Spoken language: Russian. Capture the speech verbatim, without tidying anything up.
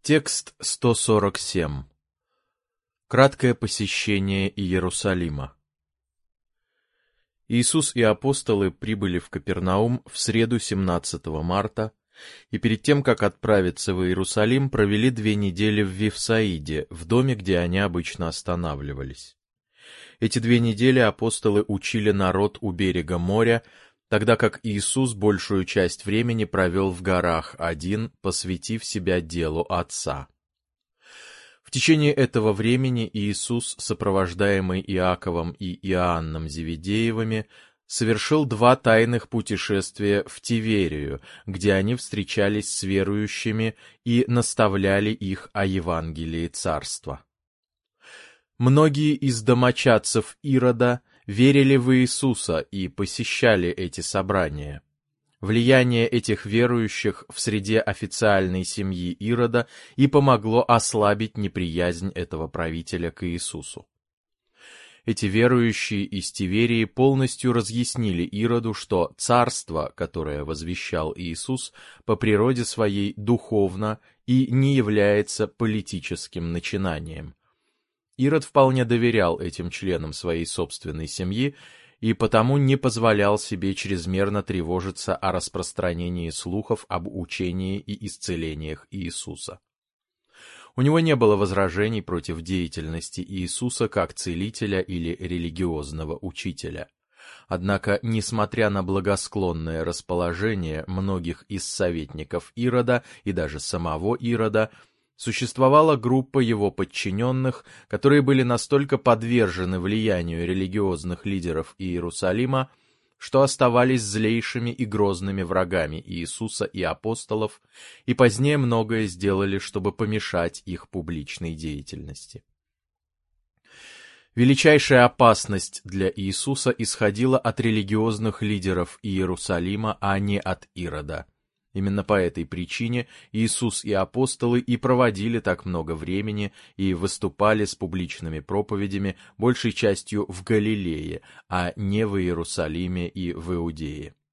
Текст сто сорок семь. Краткое посещение Иерусалима. Иисус и апостолы прибыли в Капернаум в среду семнадцатого марта, и перед тем, как отправиться в Иерусалим, провели две недели в Вифсаиде, в доме, где они обычно останавливались. Эти две недели апостолы учили народ у берега моря, тогда как Иисус большую часть времени провел в горах один, посвятив себя делу Отца. В течение этого времени Иисус, сопровождаемый Иаковом и Иоанном Зеведеевыми, совершил два тайных путешествия в Тиверию, где они встречались с верующими и наставляли их о Евангелии Царства. Многие из домочадцев Ирода верили в Иисуса и посещали эти собрания. Влияние этих верующих в среде официальной семьи Ирода и помогло ослабить неприязнь этого правителя к Иисусу. Эти верующие из Тиверии полностью разъяснили Ироду, что царство, которое возвещал Иисус, по природе своей духовно и не является политическим начинанием. Ирод вполне доверял этим членам своей собственной семьи и потому не позволял себе чрезмерно тревожиться о распространении слухов об учении и исцелениях Иисуса. У него не было возражений против деятельности Иисуса как целителя или религиозного учителя. Однако, несмотря на благосклонное расположение многих из советников Ирода и даже самого Ирода, существовала группа его подчиненных, которые были настолько подвержены влиянию религиозных лидеров Иерусалима, что оставались злейшими и грозными врагами Иисуса и апостолов, и позднее многое сделали, чтобы помешать их публичной деятельности. Величайшая опасность для Иисуса исходила от религиозных лидеров Иерусалима, а не от Ирода. Именно по этой причине Иисус и апостолы и проводили так много времени и выступали с публичными проповедями большей частью в Галилее, а не в Иерусалиме и в Иудее.